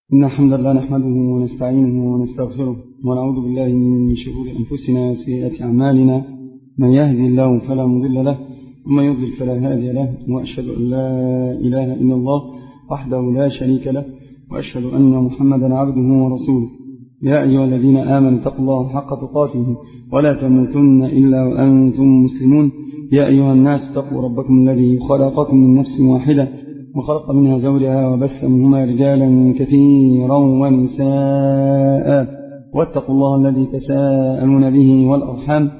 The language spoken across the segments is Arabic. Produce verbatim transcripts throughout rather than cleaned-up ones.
إن الحمد لله نحمده ونستعينه ونستغفره ونعوذ بالله من شرور أنفسنا وسيئات أعمالنا. من يهدي الله فلا مضل له ومن يضلل فلا هادي له، وأشهد أن لا إله إلا الله وحده لا شريك له، وأشهد أن محمدا عبده ورسوله. يا أيها الذين آمنوا اتقوا الله حق تقاته ولا تموتن إلا وأنتم مسلمون. يا أيها الناس اتقوا ربكم الذي خلقكم من نفس واحدة وخلق منها زوجها وبث منهما رجالا كثيرا ونساء، واتقوا الله الذي تساءلون به والأرحام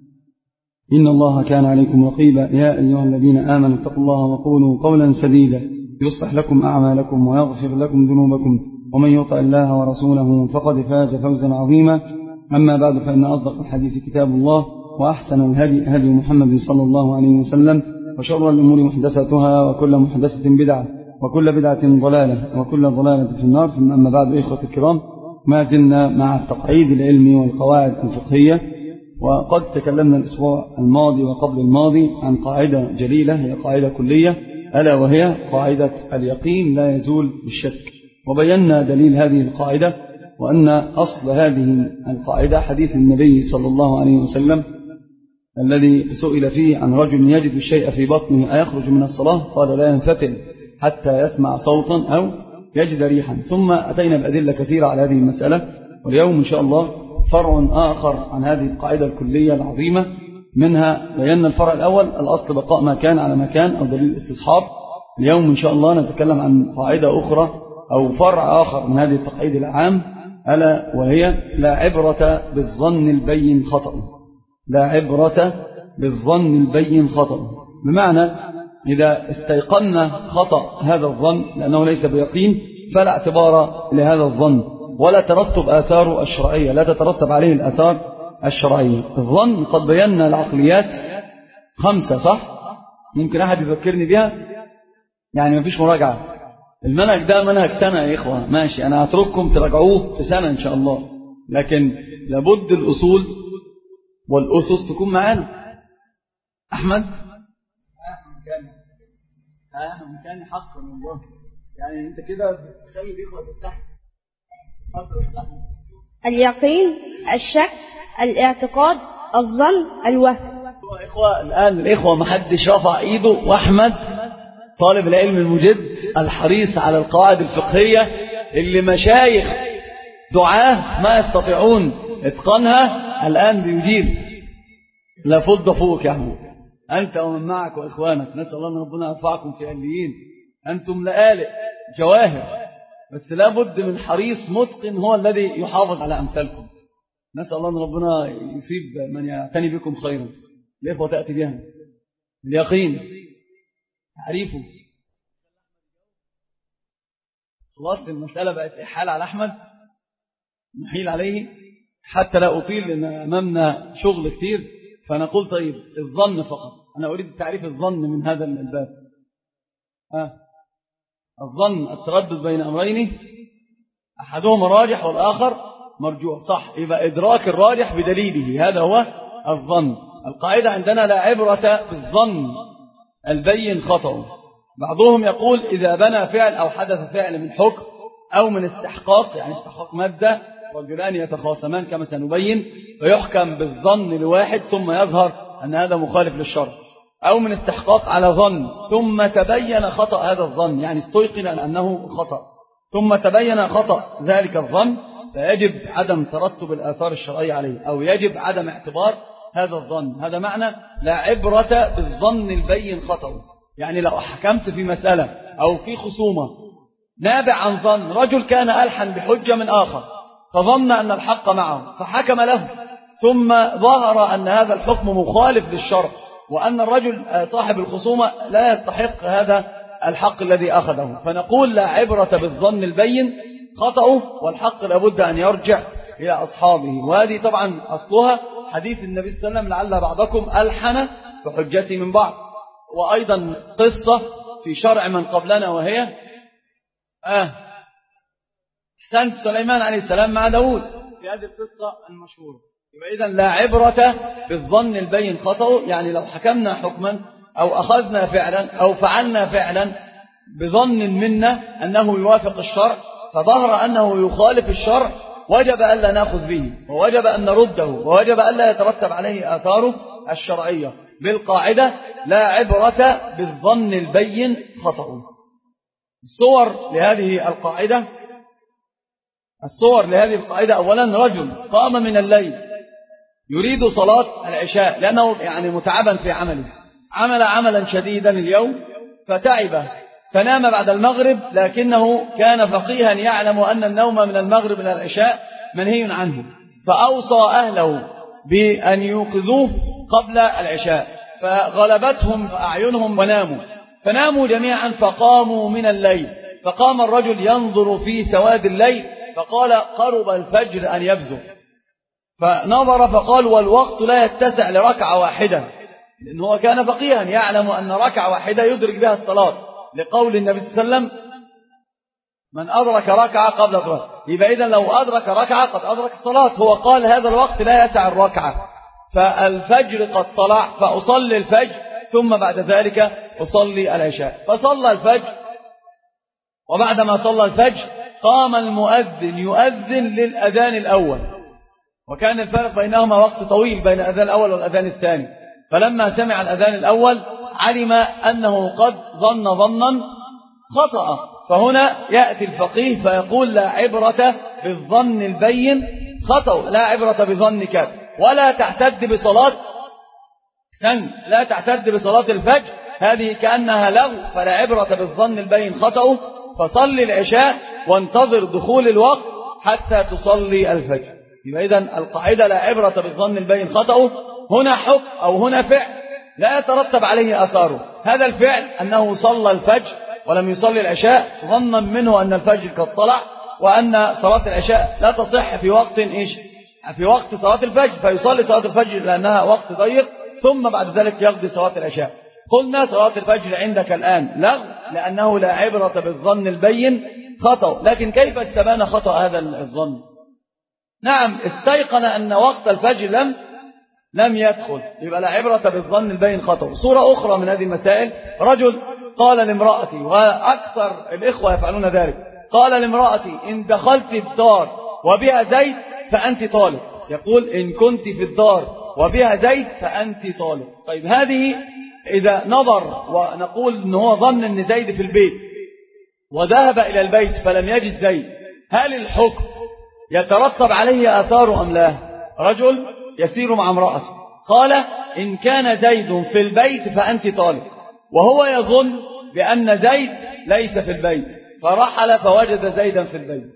إن الله كان عليكم رقيبا. يا أيها الذين آمنوا اتقوا الله وقولوا قولا سديدا يصلح لكم أعمالكم ويغفر لكم ذنوبكم، ومن يطع الله ورسوله فقد فاز فوزا عظيما. أما بعد، فإن أصدق الحديث كتاب الله، وأحسن الهدي هدي محمد صلى الله عليه وسلم، وشر الأمور محدثاتها، وكل محدثة بدعة، وكل بدعة ضلالة، وكل ضلالة في النار. ثم أما بعد، إخوة الكرام، ما زلنا مع التقعيد العلمي والقواعد الفقهية، وقد تكلمنا الأسبوع الماضي وقبل الماضي عن قاعدة جليلة هي قاعدة كلية، ألا وهي قاعدة اليقين لا يزول بالشك. وبينا دليل هذه القاعدة، وأن أصل هذه القاعدة حديث النبي صلى الله عليه وسلم الذي سئل فيه عن رجل يجد الشيء في بطنه أيخرج من الصلاة؟ قال لا ينفتل حتى يسمع صوتا أو يجد ريحا. ثم أتينا بأدلة كثيرة على هذه المسألة، واليوم إن شاء الله فرع آخر عن هذه القاعدة الكلية العظيمة. منها بينا الفرع الأول الأصل بقاء ما كان على مكان أو دليل استصحاب. اليوم إن شاء الله نتكلم عن قاعدة أخرى أو فرع آخر من هذه التقعيد العام، ألا وهي لا عبرة بالظن البين خطأ. لا عبرة بالظن البين خطأ، بمعنى إذا استيقنا خطأ هذا الظن لأنه ليس بيقين فلا اعتبار لهذا الظن، ولا ترتب آثاره الشرعية، لا تترتب عليه الآثار الشرعية. الظن قد بينا العقليات خمسة، صح؟ ممكن أحد يذكرني بها؟ يعني ما فيش مراجعة. المنهج ده منهج سنة يا إخوة، ماشي، أنا هترككم تراجعوه في سنة إن شاء الله، لكن لابد الأصول والأسس تكون معانا. أحمد مكاني أحمد مكاني حقا والله، يعني أنت كده بتخلي الإخوة تفتح. اليقين، الشك، الاعتقاد، الظن، الوهم. إخوة الآن الإخوة ما حدش رفع إيده، وأحمد طالب العلم المجد الحريص على القواعد الفقهية اللي مشايخ دعاه ما يستطيعون اتقانها الآن بيجيب. لا فض فوق يا أحمد، أنت ومن معك وإخوانك، نسأل الله أن ربنا يرفعكم في عليين. أنتم لآلئ جواهر، بس لا بد من حريص متقن هو الذي يحافظ على أمثالكم. نسأل الله أن ربنا يصيب من يعتني بكم خيرا. الإخوة تأتي بها اليقين، تعريفه. خلاص المسألة بقت إحالة على أحمد، نحيل عليه حتى لا أطيل لأن أمامنا شغل كتير. فنقول طيب الظن فقط، أنا أريد تعريف الظن من هذا الباب. آه. الظن التردد بين أمرين أحدهما راجح والآخر مرجوح، صح؟ يبقى إدراك الراجح بدليله، هذا هو الظن. القاعدة عندنا لا عبرة بالظن البين خطأ. بعضهم يقول إذا بنى فعل أو حدث فعل من حكم أو من استحقاق، يعني استحقاق مادة، رجلان يتخاصمان كما سنبين، فيحكم بالظن لواحد ثم يظهر أن هذا مخالف للشرع، أو من استحقاق على ظن ثم تبين خطأ هذا الظن، يعني استيقن أنه خطأ ثم تبين خطأ ذلك الظن، فيجب عدم ترتب الآثار الشرعية عليه، أو يجب عدم اعتبار هذا الظن. هذا معنى لا عبرة بالظن البين خطأ. يعني لو حكمت في مسألة أو في خصومة نابع عن ظن، رجل كان ألحن بحجة من آخر فظن أن الحق معه فحكم له، ثم ظهر أن هذا الحكم مخالف للشرع، وأن الرجل صاحب الخصومة لا يستحق هذا الحق الذي أخذه، فنقول لا عبرة بالظن البين خطأه، والحق لابد أن يرجع إلى أصحابه. وهذه طبعا أصلها حديث النبي صلى الله عليه وسلم لعل بعضكم ألحن بحجتي من بعض، وأيضا قصة في شرع من قبلنا، وهي آه حسنت سليمان عليه السلام مع داود في هذه القصة المشهورة. يبقى إذن لا عبرة بالظن البين خطأ، يعني لو حكمنا حكما أو أخذنا فعلا أو فعلنا فعلا بظن منا أنه يوافق الشرع فظهر أنه يخالف الشرع وجب ألا نأخذ به، ووجب أن نرده، ووجب ألا يترتب عليه آثاره الشرعية بالقاعدة لا عبرة بالظن البين خطأ. الصور لهذه القاعدة الصور لهذه القاعدة أولا رجل قام من الليل يريد صلاة العشاء لأنه يعني متعبا في عمله، عمل عملا شديدا اليوم فتعب فنام بعد المغرب، لكنه كان فقيها يعلم أن النوم من المغرب إلى العشاء منهي عنه، فأوصى أهله بأن يوقظوه قبل العشاء، فغلبتهم أعينهم وناموا، فناموا جميعا فقاموا من الليل، فقام الرجل ينظر في سواد الليل فقال قرب الفجر أن يبزغ، فنظر فقال والوقت لا يتسع لركعة واحدة، لأنه كان فقيها يعلم أن ركعة واحدة يدرك بها الصلاة، لقول النبي صلى الله عليه وسلم من أدرك ركعة قبل الظهر، يبقى إذن لو أدرك ركعة قد أدرك الصلاة، هو قال هذا الوقت لا يسع الركعة، فالفجر قد طلع فأصلي الفجر ثم بعد ذلك أصلي العشاء، فصلى الفجر، وبعدما صلى الفجر قام المؤذن يؤذن للأذان الأول، وكان الفرق بينهما وقت طويل بين الأذان الأول والأذان الثاني، فلما سمع الأذان الأول علم أنه قد ظن ظنا خطأ، فهنا يأتي الفقيه فيقول لا عبرة بالظن البين خطأ، لا عبرة بظنك، ولا تعتد بصلاة سن، لا تعتد بصلاة الفجر، هذه كأنها لغو، فلا عبرة بالظن البين خطأ، فصلي العشاء وانتظر دخول الوقت حتى تصلي الفجر. يبقى إذن القاعدة لا عبرة بالظن البين خطأ، هنا حكم أو هنا فعل لا يترتب عليه أثاره، هذا الفعل أنه صلى الفجر ولم يصلي العشاء ظنا منه أن الفجر قد طلع، وأن صلاة العشاء لا تصح في وقت إيش في وقت صلاة الفجر، فيصلي صلاة الفجر لأنها وقت ضيق، ثم بعد ذلك يقضي صلاة العشاء. قلنا صلاة الفجر عندك الآن لغو، لأنه لا عبرة بالظن البين خطأ، لكن كيف استبان خطأ هذا الظن؟ نعم استيقن أن وقت الفجر لم لم يدخل، يبقى لا عبرة بالظن البين خطأ. صورة أخرى من هذه المسائل، رجل قال لامرأتي، وأكثر الإخوة يفعلون ذلك، قال لامرأتي إن دخلت الدار وبها زيت فأنت طالق، يقول إن كنت في الدار وبها زيت فأنت طالق. طيب هذه إذا نظر ونقول إن هو ظن أن زيد في البيت وذهب إلى البيت فلم يجد زيد، هل الحكم يترتب عليه آثار أم لا؟ رجل يسير مع امرأته قال إن كان زيد في البيت فأنت طالق، وهو يظن بأن زيد ليس في البيت، فرحل فوجد زيدا في البيت،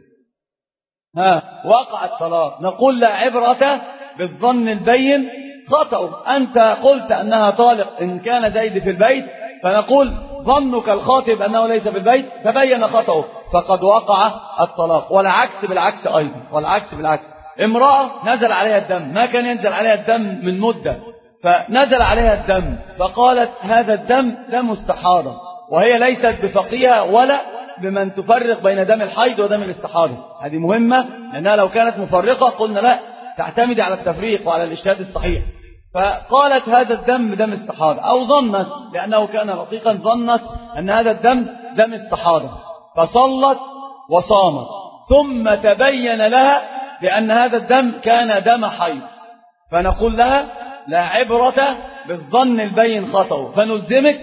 ها وقع الطلاق، نقول لا عبرة بالظن البين خطأ، أنت قلت أنها طالق إن كان زيد في البيت، فنقول ظنك الخاطب أنه ليس في البيت تبين خطأه فقد وقع الطلاق، والعكس بالعكس أيضا، والعكس بالعكس. امرأة نزل عليها الدم، ما كان ينزل عليها الدم من مدة، فنزل عليها الدم فقالت هذا الدم دم استحاضة، وهي ليست بفقيهة ولا بمن تفرق بين دم الحيض ودم الاستحاضة، هذه مهمة، لأنها لو كانت مفرقة قلنا لا تعتمد على التفريق وعلى الاجتهاد الصحيح، فقالت هذا الدم دم استحاضة، أو ظنت لأنه كان رقيقا ظنت أن هذا الدم دم استحاضة، فصلت وصامت، ثم تبين لها بأن هذا الدم كان دم حيض، فنقول لها لا عبرة بالظن البين خطأ، فنلزمك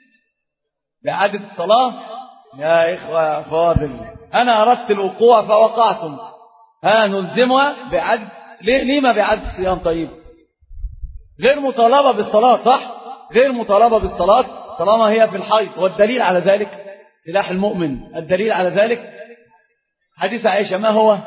بإعادة الصلاة. يا إخوة فاضل أنا أردت الوقوع فوقعتم، ها نلزمها بإعادة، ليه ما بإعادة الصيام؟ طيب غير مطالبة بالصلاة، صح؟ غير مطالبة بالصلاة طالما هي في الحيض، والدليل على ذلك سلاح المؤمن، الدليل على ذلك حديث عائشة، ما هو؟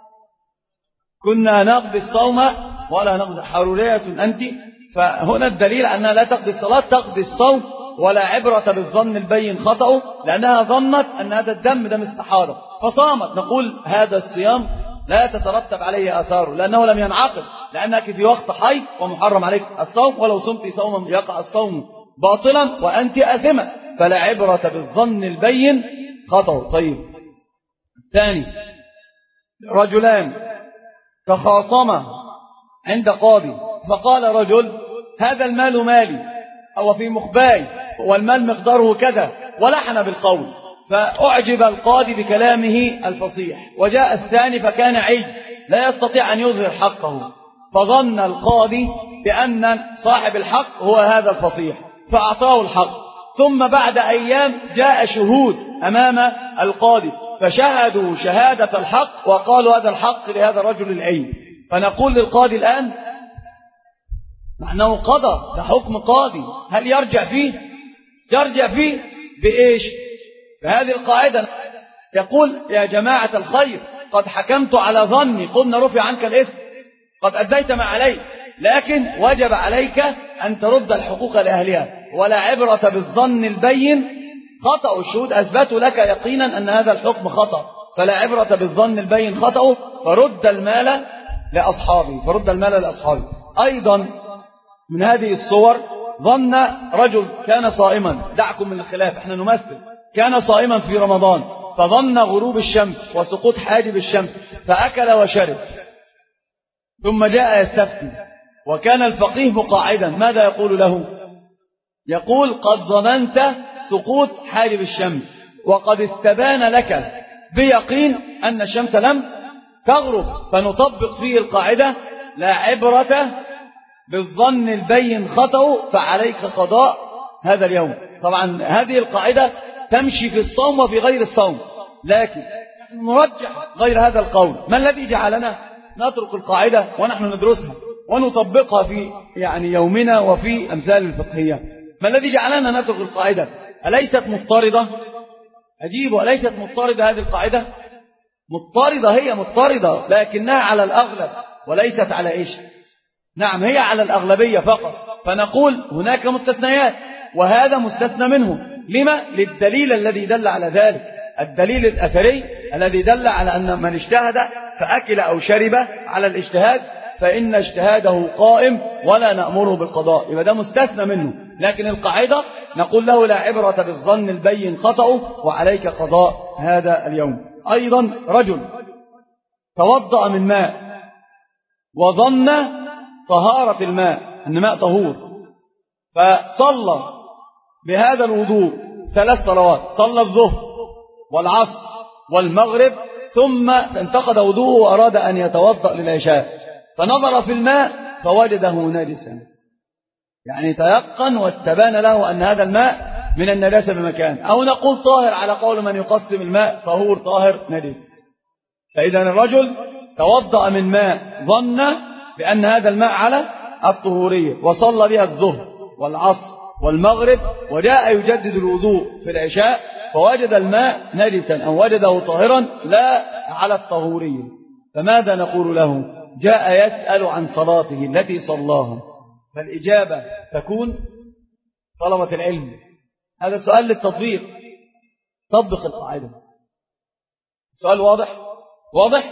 كنا نقضي الصوم ولا نقضي، حرورية أنت، فهنا الدليل أنها لا تقضي الصلاة تقضي الصوم، ولا عبرة بالظن البين خطأ، لأنها ظنت أن هذا الدم دم استحاضة فصامت، نقول هذا الصيام لا تترتب عليه آثاره لأنه لم ينعقد، لأنك في وقت حيض ومحرم عليك الصوم، ولو صمت صوما يقع الصوم باطلا وأنت آثمة، فلا عبرة بالظن البين خطأ. طيب الثاني، رجلان تخاصما عند قاضي، فقال رجل هذا المال مالي أو في مخباي والمال مقداره كذا، ولحن بالقول، فأعجب القاضي بكلامه الفصيح، وجاء الثاني فكان عي لا يستطيع أن يظهر حقه، فظن القاضي بأن صاحب الحق هو هذا الفصيح فأعطاه الحق. ثم بعد أيام جاء شهود أمام القاضي فشهدوا شهادة الحق وقالوا هذا الحق لهذا الرجل العي. فنقول للقاضي الآن نحن قضى، ده حكم قاضي، هل يرجع فيه؟ يرجع فيه بإيش؟ فهذه القاعدة يقول يا جماعة الخير قد حكمت على ظني، قلنا رفع عنك الإثم، قد أديت ما عليك، لكن وجب عليك أن ترد الحقوق لأهلها، ولا عبرة بالظن البين خطأ. الشهود أثبتوا لك يقينا أن هذا الحكم خطأ، فلا عبرة بالظن البين خطأ، فرد المال لأصحابه، فرد المال لأصحابه. أيضا من هذه الصور ظن رجل كان صائما، دعكم من الخلاف، احنا نمثل، كان صائما في رمضان فظن غروب الشمس وسقوط حاجب الشمس فأكل وشرب، ثم جاء يستفتي وكان الفقيه مقاعدا، ماذا يقول له؟ يقول قد ظننت سقوط حاجب الشمس وقد استبان لك بيقين أن الشمس لم تغرب، فنطبق فيه القاعدة لا عبرة بالظن البين خطأ فعليك قضاء هذا اليوم. طبعا هذه القاعدة تمشي في الصوم وفي غير الصوم، لكن نرجح غير هذا القول. ما الذي جعلنا نترك القاعدة ونحن ندرسها ونطبقها في يعني يومنا وفي أمثال الفقهية؟ ما الذي جعلنا نترك القاعدة؟ أليست مضطردة؟ أجيب، أليست مضطردة هذه القاعدة؟ مضطردة، هي مضطردة لكنها على الأغلب وليست على إيش؟ نعم هي على الأغلبية فقط، فنقول هناك مستثنيات وهذا مستثنى منه. لما؟ للدليل الذي دل على ذلك، الدليل الأثري الذي دل على أن من اجتهد فأكل أو شرب على الاجتهاد فإن اجتهاده قائم ولا نأمره بالقضاء، يبقى ده مستثنى منه. لكن القاعدة نقول له لا عبرة بالظن البين خطأ وعليك قضاء هذا اليوم. أيضا رجل توضأ من ماء وظن طهارة الماء، أن ماء طهور، فصلى بهذا الوضوء ثلاث صلوات، صلى الظهر والعصر والمغرب، ثم انتقد وضوءه وأراد أن يتوضأ للعشاء، فنظر في الماء فوجده نجسا، يعني تيقن واستبان له أن هذا الماء من النجاسة بمكان. أو نقول طاهر على قول من يقسم الماء طهور طاهر نجس. فإذا الرجل توضأ من ماء ظن بأن هذا الماء على الطهورية وصلى بها الظهر والعصر والمغرب، وجاء يجدد الوضوء في العشاء فوجد الماء نجسا أو وجده طاهرا لا على الطهورية، فماذا نقول له؟ جاء يسأل عن صلاته التي صلاها، فالإجابة تكون طلبة العلم. هذا سؤال للتطبيق، طبق القاعدة. السؤال واضح؟ واضح؟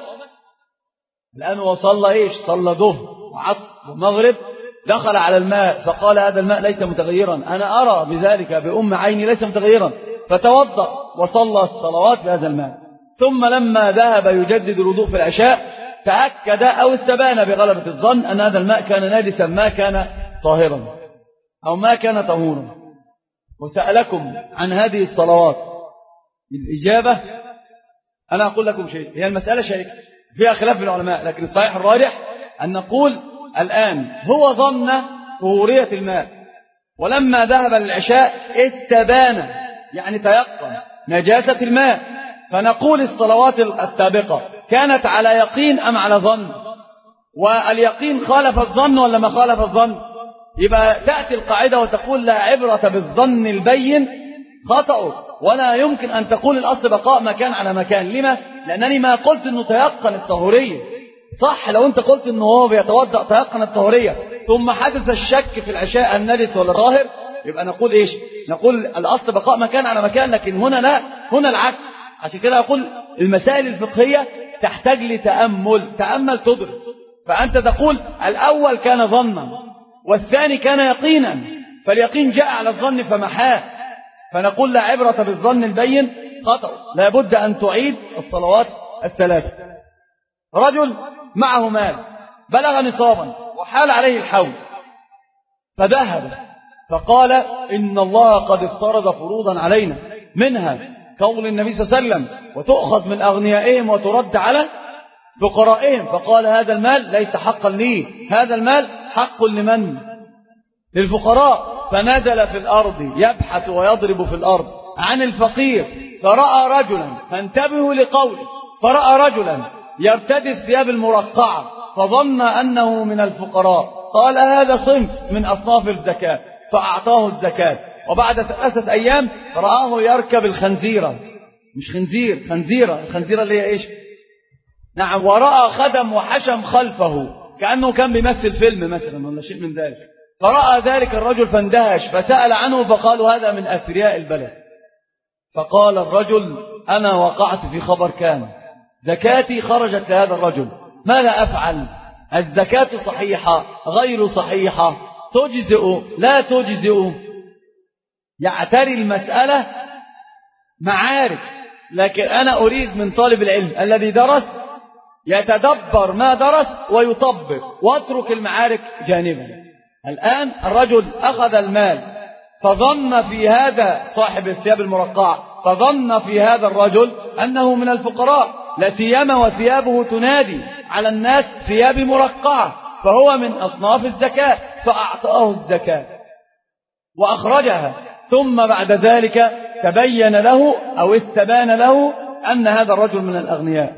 الآن وصلى إيش؟ صلى ظهر وعصر ومغرب، دخل على الماء فقال هذا الماء ليس متغيرا، أنا أرى بذلك بأم عيني ليس متغيرا، فتوضأ وصلى الصلوات بهذا الماء. ثم لما ذهب يجدد الوضوء في العشاء تأكد أو استبان بغلبة الظن أن هذا الماء كان ناجسا ما كان طاهرا أو ما كان طهورا، وسألكم عن هذه الصلوات. الإجابة أنا أقول لكم شيء، هي المسألة شيء فيها خلاف في العلماء، لكن الصحيح الراجح أن نقول الآن هو ظن طهورية الماء، ولما ذهب للعشاء استبان يعني تيقن نجاسة الماء، فنقول الصلوات السابقة كانت على يقين أم على ظن؟ واليقين خالف الظن ولا ما خالف الظن؟ يبقى تأتي القاعدة وتقول لا عبرة بالظن البين خطأ، ولا يمكن أن تقول الأصل بقاء مكان على مكان. لما؟ لأنني ما قلت أنه تيقن الطهورية. صح لو أنت قلت أنه هو بيتوضأ تيقن الطهورية ثم حدث الشك في العشاء النجس ولا طاهر، يبقى نقول إيش؟ نقول الأصل بقاء مكان على مكان، لكن هنا لا، هنا العكس. عشان كده أقول المسائل الفقهية تحتاج لتأمل، تأمل تدرك. فأنت تقول الأول كان ظنا والثاني كان يقينا، فاليقين جاء على الظن فمحاه، فنقول لا عبرة بالظن البين خطأ، لا بد أن تعيد الصلوات الثلاثة. رجل معه مال بلغ نصابا وحال عليه الحول، فذهب فقال إن الله قد افترض فروضا علينا، منها قول النبي صلى الله عليه وسلم وتؤخذ من أغنيائهم وترد على فقرائهم، فقال هذا المال ليس حقا لي، هذا المال حق لمن؟ للفقراء. فنزل في الأرض يبحث ويضرب في الأرض عن الفقير، فرأى رجلا، فانتبهوا لقوله، فرأى رجلا يرتدي الثياب المرقعة فظن أنه من الفقراء، قال هذا صنف من أصناف الزكاة، فأعطاه الزكاة. وبعد ثلاثة أيام رآه يركب الخنزيرة، مش خنزير، خنزيرة، الخنزيرة اللي هي إيش؟ نعم. ورأى خدم وحشم خلفه كأنه كان بيمثل فيلم مثلا ولا شيء من ذلك، فرأى ذلك الرجل فاندهش، فسأل عنه فقالوا هذا من أثرياء البلد. فقال الرجل أنا وقعت في خبر كان، زكاتي خرجت لهذا الرجل، ماذا أفعل؟ الزكاة صحيحة غير صحيحة، تجزئ لا تجزئ؟ يعتري المسألة معارك، لكن أنا أريد من طالب العلم الذي درس يتدبر ما درس ويطبق واترك المعارك جانبا. الآن الرجل أخذ المال فظن في هذا صاحب الثياب المرقعة، فظن في هذا الرجل أنه من الفقراء، لا سيما وثيابه تنادي على الناس ثياب مرقعة، فهو من أصناف الزكاة، فأعطاه الزكاة وأخرجها. ثم بعد ذلك تبين له أو استبان له أن هذا الرجل من الأغنياء،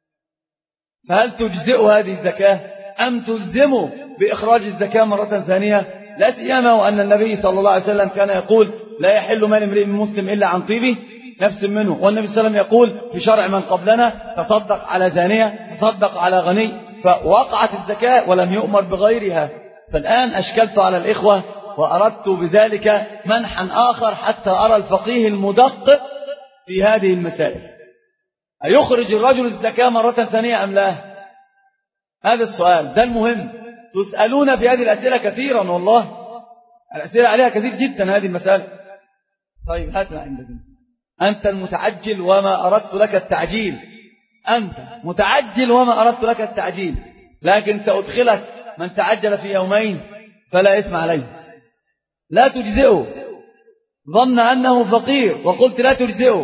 فهل تجزئ هذه الزكاة أم تلزمه بإخراج الزكاة مرة ثانية؟ لا سيما وأن النبي صلى الله عليه وسلم كان يقول لا يحل مال امرئ مسلم إلا عن طيبه نفس منه، والنبي صلى الله عليه وسلم يقول في شرع من قبلنا تصدق على زانية، تصدق على غني، فوقعت الزكاة ولم يؤمر بغيرها. فالآن أشكلت على الإخوة وأردت بذلك منحا آخر حتى أرى الفقيه المدقق في هذه المسائل، أيخرج الرجل الزكاة مرة ثانية أم لا؟ هذا السؤال، ده المهم. تسألون في هذه الأسئلة كثيرا، والله الأسئلة عليها كثير جدا هذه المسألة. طيب هاتنا عندك، أنت المتعجل وما أردت لك التعجيل، أنت متعجل وما أردت لك التعجيل، لكن سأدخلك من تعجل في يومين فلا إثم عليه. لا تجزئه، ظن أنه فقير وقلت لا تجزئه،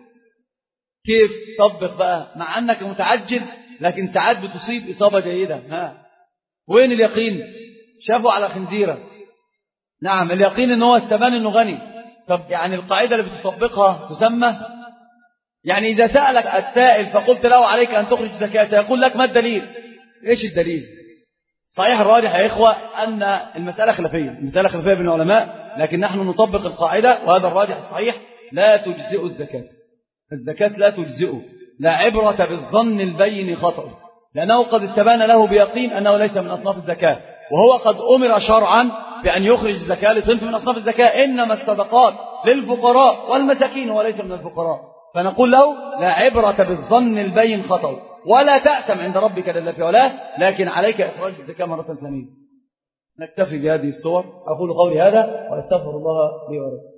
كيف طبق بقى مع أنك متعجل لكن ساعات بتصيب إصابة جيدة؟ ها وين اليقين؟ شافوا على خنزيرة، نعم اليقين أنه استبان أنه غني. طب يعني القاعدة اللي بتطبقها تسمى، يعني إذا سألك السائل فقلت له عليك أن تخرج زكاة، يقول لك ما الدليل؟ إيش الدليل؟ صحيح الراجح يا إخوة أن المسألة خلافية، المسألة خلافية بين العلماء، لكن نحن نطبق القاعدة وهذا الراجح الصحيح، لا تجزئ الزكاة، الزكاة لا تجزئ، لا عبرة بالظن البين خطأ، لأنه قد استبان له بيقين أنه ليس من أصناف الزكاة، وهو قد أمر شرعا بأن يخرج الزكاة لصنف من أصناف الزكاة، إنما الصدقات للفقراء والمساكين وليس من الفقراء. فنقول له لا عبرة بالظن البين خطأ، ولا تأثم عند ربك جل في علاه، لكن عليك إخراج الزكاة مرة ثانية. نكتفي بهذه الصور، أقول قولي هذا وأستغفر الله لي ولكم.